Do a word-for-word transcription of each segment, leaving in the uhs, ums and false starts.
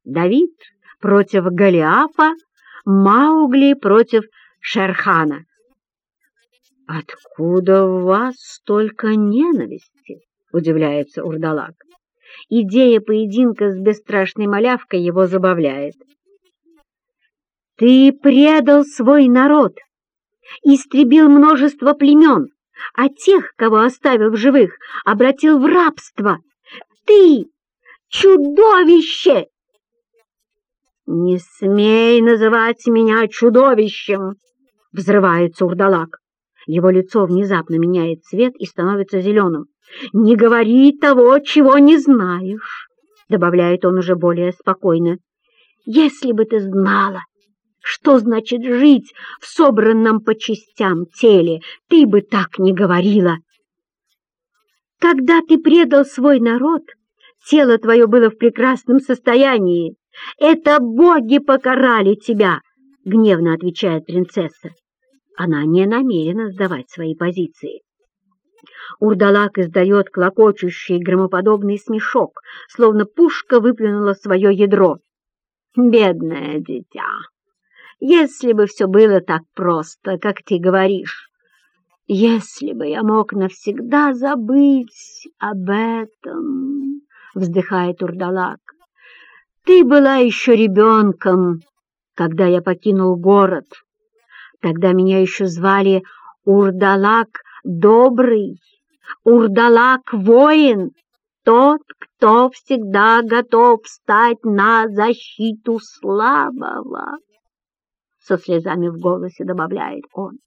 Давид против Голиафа, Маугли против Шерхана. «Откуда у вас столько ненависти?» — удивляется Урдалак. Идея поединка с бесстрашной малявкой его забавляет. «Ты предал свой народ, истребил множество племен, а тех, кого оставил в живых, обратил в рабство. Ты чудовище!» «Не смей называть меня чудовищем!» — взрывается Урдалак. Его лицо внезапно меняет цвет и становится зеленым. «Не говори того, чего не знаешь», — добавляет он уже более спокойно. «Если бы ты знала, что значит жить в собранном по частям теле, ты бы так не говорила. Когда ты предал свой народ, тело твое было в прекрасном состоянии. Это боги покарали тебя», — гневно отвечает принцесса. Она не намерена сдавать свои позиции. Урдалак издает клокочущий громоподобный смешок, словно пушка выплюнула свое ядро. «Бедное дитя! Если бы все было так просто, как ты говоришь, если бы я мог навсегда забыть об этом!» — вздыхает Урдалак. «Ты была еще ребенком, когда я покинул город. Тогда меня еще звали Урдалак Добрый, Урдалак-воин, тот, кто всегда готов встать на защиту слабого», — со слезами в голосе добавляет он.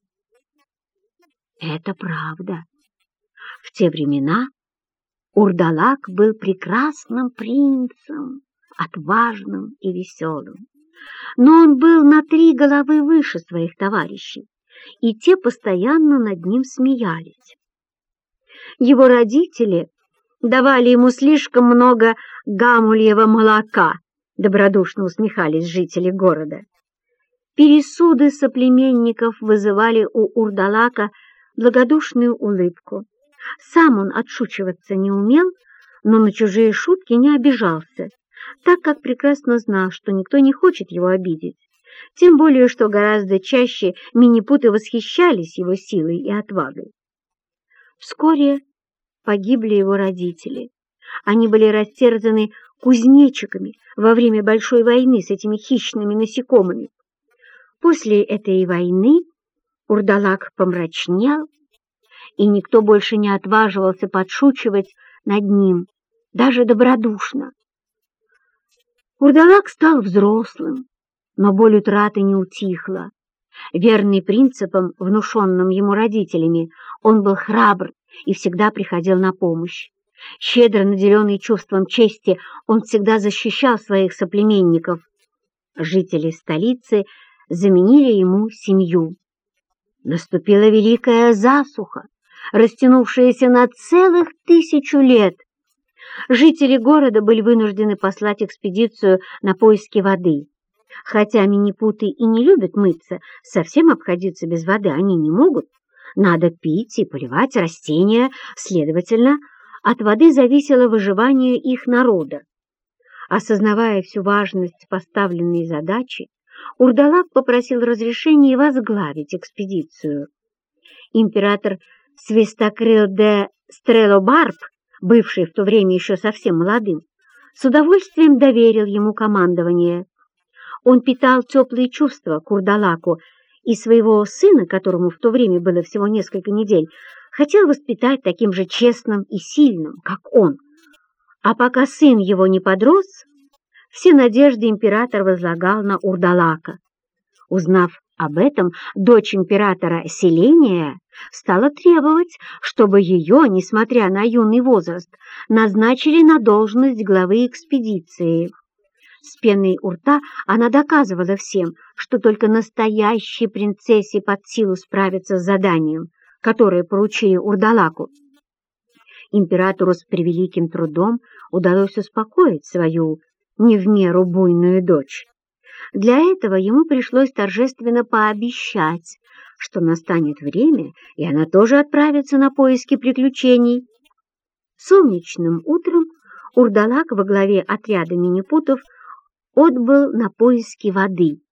Это правда. В те времена Урдалак был прекрасным принцем, отважным и веселым. Но он был на три головы выше своих товарищей, и те постоянно над ним смеялись. Его родители давали ему слишком много гамульего молока, добродушно усмехались жители города. Пересуды соплеменников вызывали у Урдалака благодушную улыбку. Сам он отшучиваться не умел, но на чужие шутки не обижался, так как прекрасно знал, что никто не хочет его обидеть, тем более, что гораздо чаще минипуты восхищались его силой и отвагой. Вскоре погибли его родители. Они были растерзаны кузнечиками во время большой войны с этими хищными насекомыми. После этой войны Урдалак помрачнел, и никто больше не отваживался подшучивать над ним, даже добродушно. Урдалак стал взрослым, но боль утраты не утихла. Верный принципам, внушенным ему родителями, он был храбр и всегда приходил на помощь. Щедро наделенный чувством чести, он всегда защищал своих соплеменников. Жители столицы заменили ему семью. Наступила великая засуха, растянувшаяся на целых тысячу лет. Жители города были вынуждены послать экспедицию на поиски воды. Хотя минипуты и не любят мыться, совсем обходиться без воды они не могут. Надо пить и поливать растения, следовательно, от воды зависело выживание их народа. Осознавая всю важность поставленной задачи, Урдалак попросил разрешения возглавить экспедицию. Император Свистокрыл де Стрелобарб, бывший в то время еще совсем молодым, с удовольствием доверил ему командование. Он питал теплые чувства к Урдалаку и своего сына, которому в то время было всего несколько недель, хотел воспитать таким же честным и сильным, как он. А пока сын его не подрос, все надежды император возлагал на Урдалака. Узнав об этом, дочь императора Селения стала требовать, чтобы ее, несмотря на юный возраст, назначили на должность главы экспедиции. С пеной у рта она доказывала всем, что только настоящей принцессе под силу справиться с заданием, которое поручили Урдалаку. Императору с превеликим трудом удалось успокоить свою не в меру буйную дочь. Для этого ему пришлось торжественно пообещать, что настанет время, и она тоже отправится на поиски приключений. Солнечным утром Урдалак во главе отряда минипутов отбыл на поиски воды.